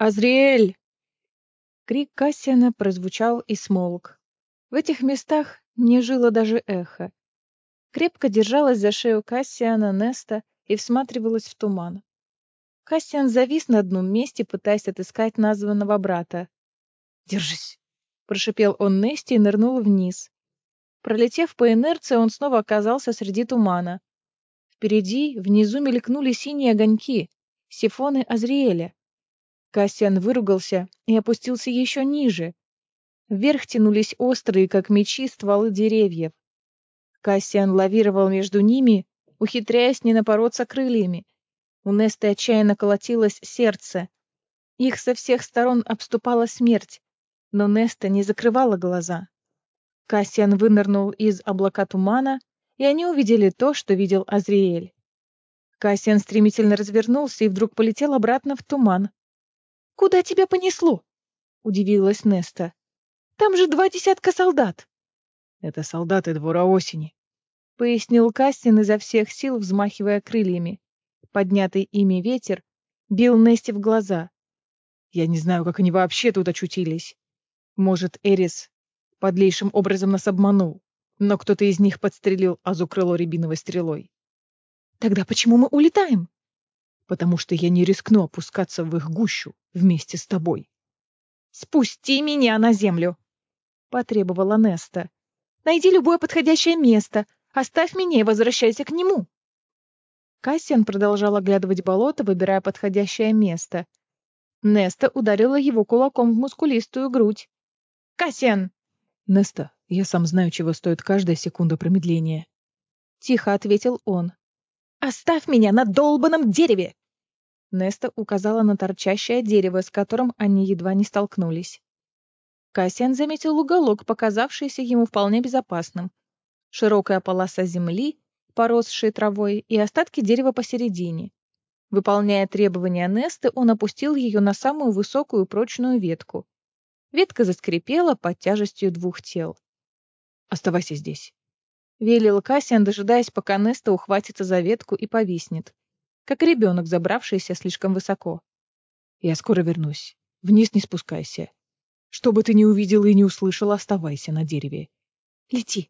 «Азриэль!» Крик Кассиана прозвучал и смолк. В этих местах не жило даже эхо. Крепко держалась за шею Кассиана Неста и всматривалась в туман. Кассиан завис на одном месте, пытаясь отыскать названного брата. «Держись!» — прошипел он Несте и нырнул вниз. Пролетев по инерции, он снова оказался среди тумана. Впереди, внизу мелькнули синие огоньки, сифоны Азриэля. Кассиан выругался и опустился еще ниже. Вверх тянулись острые, как мечи, стволы деревьев. Кассиан лавировал между ними, ухитряясь не напороться крыльями. У Несты отчаянно колотилось сердце. Их со всех сторон обступала смерть, но Неста не закрывала глаза. Кассиан вынырнул из облака тумана, и они увидели то, что видел Азриэль. Кассиан стремительно развернулся и вдруг полетел обратно в туман. «Куда тебя понесло?» — удивилась Неста. «Там же 20 солдат!» «Это солдаты двора осени», — пояснил Кассиан изо всех сил, взмахивая крыльями. Поднятый ими ветер бил Несте в глаза. «Я не знаю, как они вообще тут очутились. Может, Эрис подлейшим образом нас обманул, но кто-то из них подстрелил Азу-крыло рябиновой стрелой. Тогда почему мы улетаем?» Потому что я не рискну опускаться в их гущу вместе с тобой. «Спусти меня на землю!» — потребовала Неста. «Найди любое подходящее место, оставь меня и возвращайся к нему!» Кассиан продолжал оглядывать болото, выбирая подходящее место. Неста ударила его кулаком в мускулистую грудь. «Кассиан!» Неста, я сам знаю, чего стоит каждая секунда промедления. Тихо ответил он. «Оставь меня на долбаном дереве!» Неста указала на торчащее дерево, с которым они едва не столкнулись. Кассиан заметил уголок, показавшийся ему вполне безопасным. Широкая полоса земли, поросшая травой, и остатки дерева посередине. Выполняя требования Несты, он опустил ее на самую высокую прочную ветку. Ветка заскрипела под тяжестью двух тел. «Оставайся здесь», — велел Кассиан, дожидаясь, пока Неста ухватится за ветку и повиснет, как ребенок, забравшийся слишком высоко. «Я скоро вернусь. Вниз не спускайся. Что бы ты ни увидел и не услышал, оставайся на дереве. Лети!»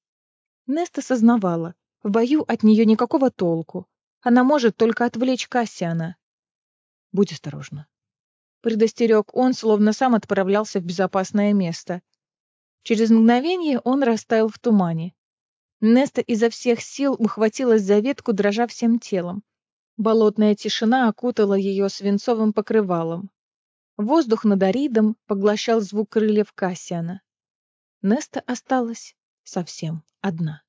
Неста сознавала, в бою от нее никакого толку. Она может только отвлечь Кассиана. Будь осторожна», — предостерег он, словно сам отправлялся в безопасное место. Через мгновение он растаял в тумане. Неста изо всех сил ухватилась за ветку, дрожа всем телом. Болотная тишина окутала ее свинцовым покрывалом. Воздух над Аридом поглощал звук крыльев Кассиана. Неста осталась совсем одна.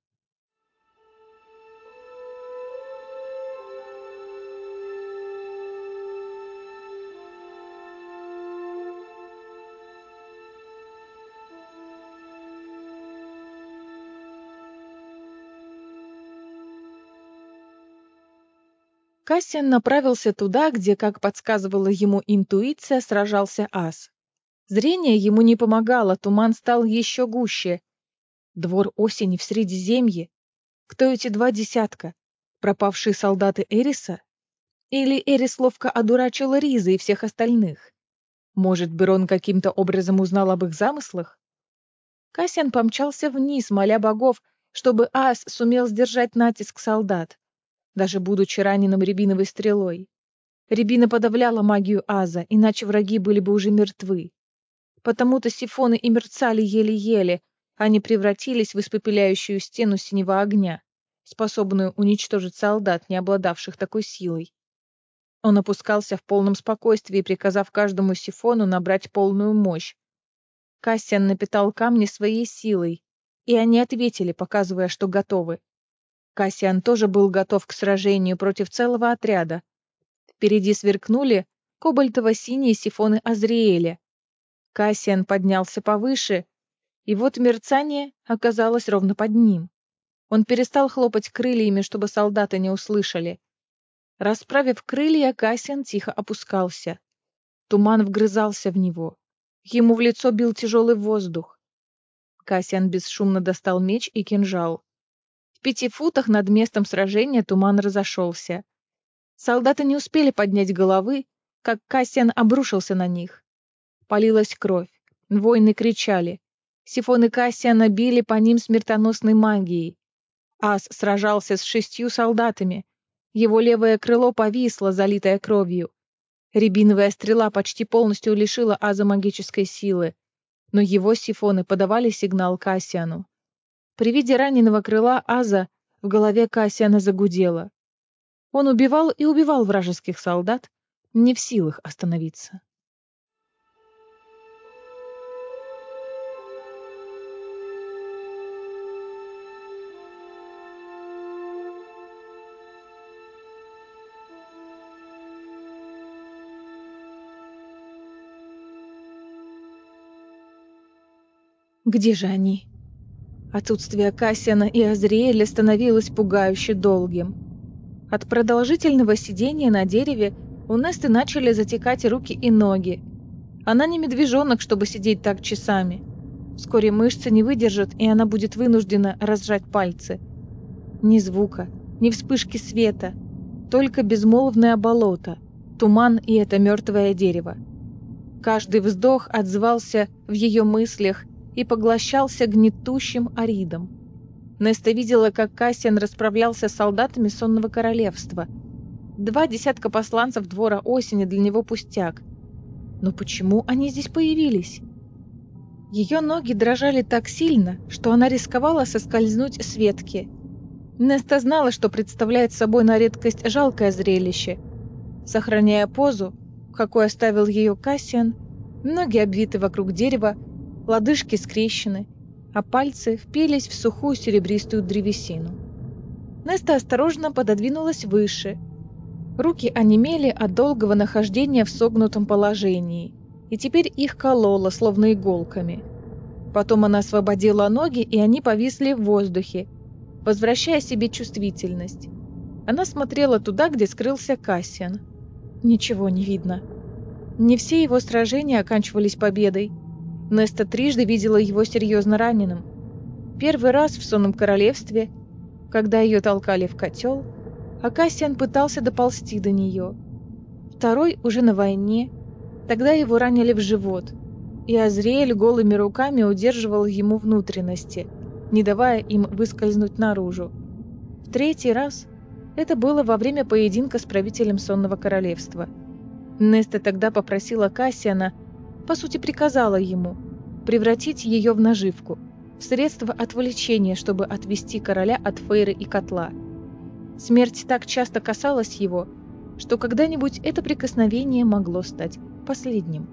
Кассиан направился туда, где, как подсказывала ему интуиция, сражался ас. Зрение ему не помогало, туман стал еще гуще. Двор осени в Средиземье. Кто эти 20? Пропавшие солдаты Эриса? Или Эрис ловко одурачила Риза и всех остальных? Может, Берон каким-то образом узнал об их замыслах? Кассиан помчался вниз, моля богов, чтобы ас сумел сдержать натиск солдат, даже будучи раненым рябиновой стрелой. Рябина подавляла магию аза, иначе враги были бы уже мертвы. Потому-то сифоны и мерцали еле-еле, они превратились в испепеляющую стену синего огня, способную уничтожить солдат, не обладавших такой силой. Он опускался в полном спокойствии, приказав каждому сифону набрать полную мощь. Кассиан напитал камни своей силой, и они ответили, показывая, что готовы. Кассиан тоже был готов к сражению против целого отряда. Впереди сверкнули кобальтово-синие сифоны Азриэля. Кассиан поднялся повыше, и вот мерцание оказалось ровно под ним. Он перестал хлопать крыльями, чтобы солдаты не услышали. Расправив крылья, Кассиан тихо опускался. Туман вгрызался в него. Ему в лицо бил тяжелый воздух. Кассиан бесшумно достал меч и кинжал. В 5 футах над местом сражения туман разошелся. Солдаты не успели поднять головы, как Кассиан обрушился на них. Полилась кровь, воины кричали. Сифоны Кассиана били по ним смертоносной магией. Ас сражался с 6 солдатами. Его левое крыло повисло, залитое кровью. Рябиновая стрела почти полностью лишила Аза магической силы, но его сифоны подавали сигнал Кассиану. При виде раненого крыла Аза в голове Кассиана загудело. Он убивал и убивал вражеских солдат, не в силах остановиться. Где же они? Отсутствие Кассиана и Азриэля становилось пугающе долгим. От продолжительного сидения на дереве у Несты начали затекать руки и ноги. Она не медвежонок, чтобы сидеть так часами. Вскоре мышцы не выдержат, и она будет вынуждена разжать пальцы. Ни звука, ни вспышки света, только безмолвное болото, туман и это мертвое дерево. Каждый вздох отзывался в ее мыслях и поглощался гнетущим аридом. Неста видела, как Кассиан расправлялся с солдатами сонного королевства. 2 десятка посланцев двора осени для него пустяк. Но почему они здесь появились? Ее ноги дрожали так сильно, что она рисковала соскользнуть с ветки. Неста знала, что представляет собой на редкость жалкое зрелище. Сохраняя позу, какой оставил ее Кассиан, ноги обвиты вокруг дерева, лодыжки скрещены, а пальцы впились в сухую серебристую древесину. Неста осторожно пододвинулась выше. Руки онемели от долгого нахождения в согнутом положении, и теперь их кололо, словно иголками. Потом она освободила ноги, и они повисли в воздухе, возвращая себе чувствительность. Она смотрела туда, где скрылся Кассиан. Ничего не видно. Не все его сражения оканчивались победой. Неста трижды видела его серьезно раненым. Первый раз в сонном королевстве, когда ее толкали в котел, а Кассиан пытался доползти до нее. Второй уже на войне, тогда его ранили в живот, и Азриэль голыми руками удерживал ему внутренности, не давая им выскользнуть наружу. В третий раз это было во время поединка с правителем сонного королевства. Неста тогда попросила Кассиана, по сути приказала ему, превратить ее в наживку, в средство отвлечения, чтобы отвести короля от Фейры и котла. Смерть так часто касалась его, что когда-нибудь это прикосновение могло стать последним.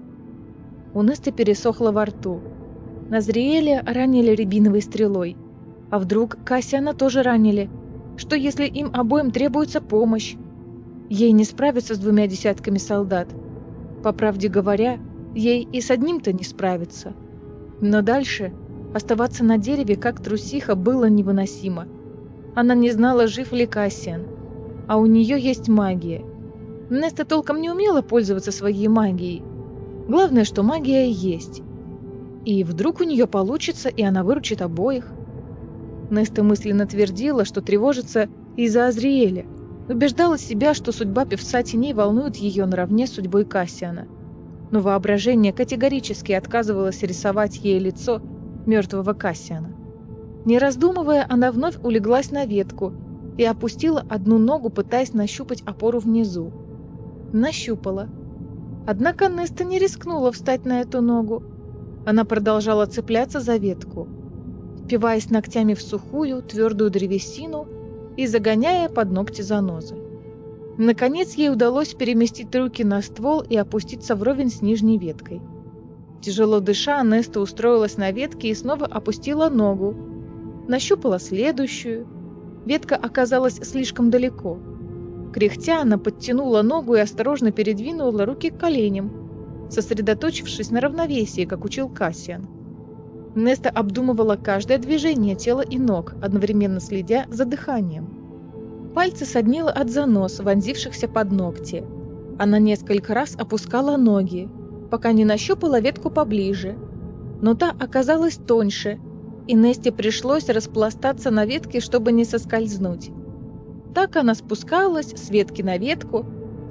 У Несты пересохло во рту. Назриэля ранили рябиновой стрелой. А вдруг Кассиана тоже ранили? Что если им обоим требуется помощь? Ей не справиться с 2 десятками солдат. По правде говоря, ей и с одним-то не справиться. Но дальше оставаться на дереве, как трусиха, было невыносимо. Она не знала, жив ли Кассиан. А у нее есть магия. Неста толком не умела пользоваться своей магией. Главное, что магия есть. И вдруг у нее получится, и она выручит обоих. Неста мысленно твердила, что тревожится из-за Азриэля. Убеждала себя, что судьба певца теней волнует ее наравне с судьбой Кассиана. Но воображение категорически отказывалось рисовать ей лицо мертвого Кассиана. Не раздумывая, она вновь улеглась на ветку и опустила одну ногу, пытаясь нащупать опору внизу. Нащупала. Однако Неста не рискнула встать на эту ногу. Она продолжала цепляться за ветку, впиваясь ногтями в сухую, твердую древесину и загоняя под ногти занозы. Наконец ей удалось переместить руки на ствол и опуститься вровень с нижней веткой. Тяжело дыша, Неста устроилась на ветке и снова опустила ногу. Нащупала следующую. Ветка оказалась слишком далеко. Кряхтя, она подтянула ногу и осторожно передвинула руки к коленям, сосредоточившись на равновесии, как учил Кассиан. Неста обдумывала каждое движение тела и ног, одновременно следя за дыханием. Пальцы соднило от занос, вонзившихся под ногти. Она несколько раз опускала ноги, пока не нащупала ветку поближе. Но та оказалась тоньше, и Несте пришлось распластаться на ветке, чтобы не соскользнуть. Так она спускалась с ветки на ветку,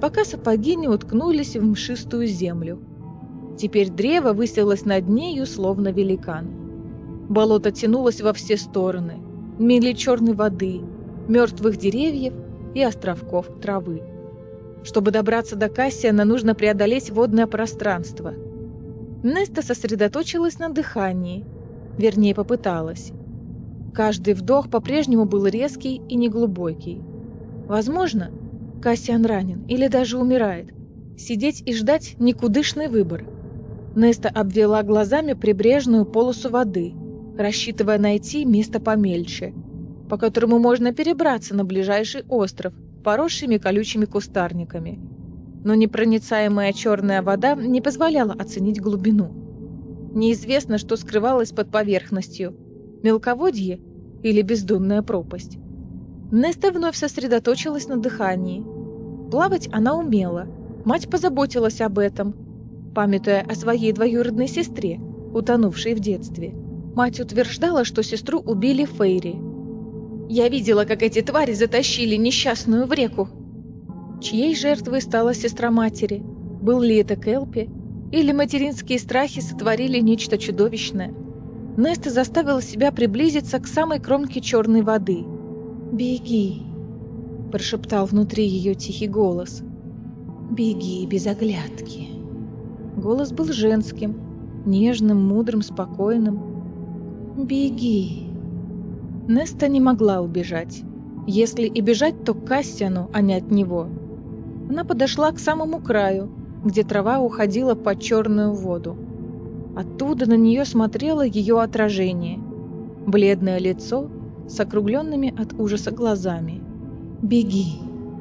пока сапоги не уткнулись в мшистую землю. Теперь древо высилось над нею, словно великан. Болото тянулось во все стороны, мили черной воды, мертвых деревьев и островков травы. Чтобы добраться до Кассиана, нужно преодолеть водное пространство. Неста сосредоточилась на дыхании, вернее, попыталась. Каждый вдох по-прежнему был резкий и неглубокий. Возможно, Кассиан ранен или даже умирает. Сидеть и ждать – никудышный выбор. Неста обвела глазами прибрежную полосу воды, рассчитывая найти место помельче, по которому можно перебраться на ближайший остров, поросшими колючими кустарниками. Но непроницаемая черная вода не позволяла оценить глубину. Неизвестно, что скрывалось под поверхностью – мелководье или бездонная пропасть. Неста вновь сосредоточилась на дыхании. Плавать она умела, мать позаботилась об этом, памятуя о своей двоюродной сестре, утонувшей в детстве. Мать утверждала, что сестру убили фейри. «Я видела, как эти твари затащили несчастную в реку». Чьей жертвой стала сестра матери? Был ли это Келпи? Или материнские страхи сотворили нечто чудовищное? Неста заставила себя приблизиться к самой кромке черной воды. «Беги», – прошептал внутри ее тихий голос. «Беги без оглядки». Голос был женским, нежным, мудрым, спокойным. «Беги». Неста не могла убежать. Если и бежать, то к Кассиану, а не от него. Она подошла к самому краю, где трава уходила под черную воду. Оттуда на нее смотрело ее отражение. Бледное лицо с округленными от ужаса глазами. «Беги».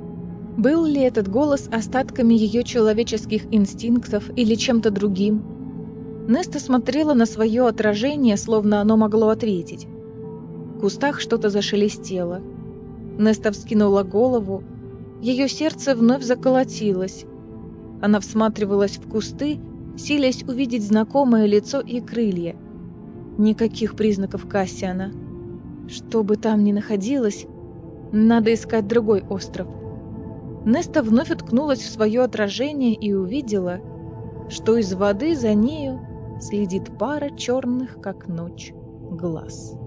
Был ли этот голос остатками ее человеческих инстинктов или чем-то другим? Неста смотрела на свое отражение, словно оно могло ответить. В кустах что-то зашелестело. Неста вскинула голову. Ее сердце вновь заколотилось. Она всматривалась в кусты, силясь увидеть знакомое лицо и крылья. Никаких признаков Кассиана. Что бы там ни находилось, надо искать другой остров. Неста вновь уткнулась в свое отражение и увидела, что из воды за нею следит пара черных, как ночь, глаз.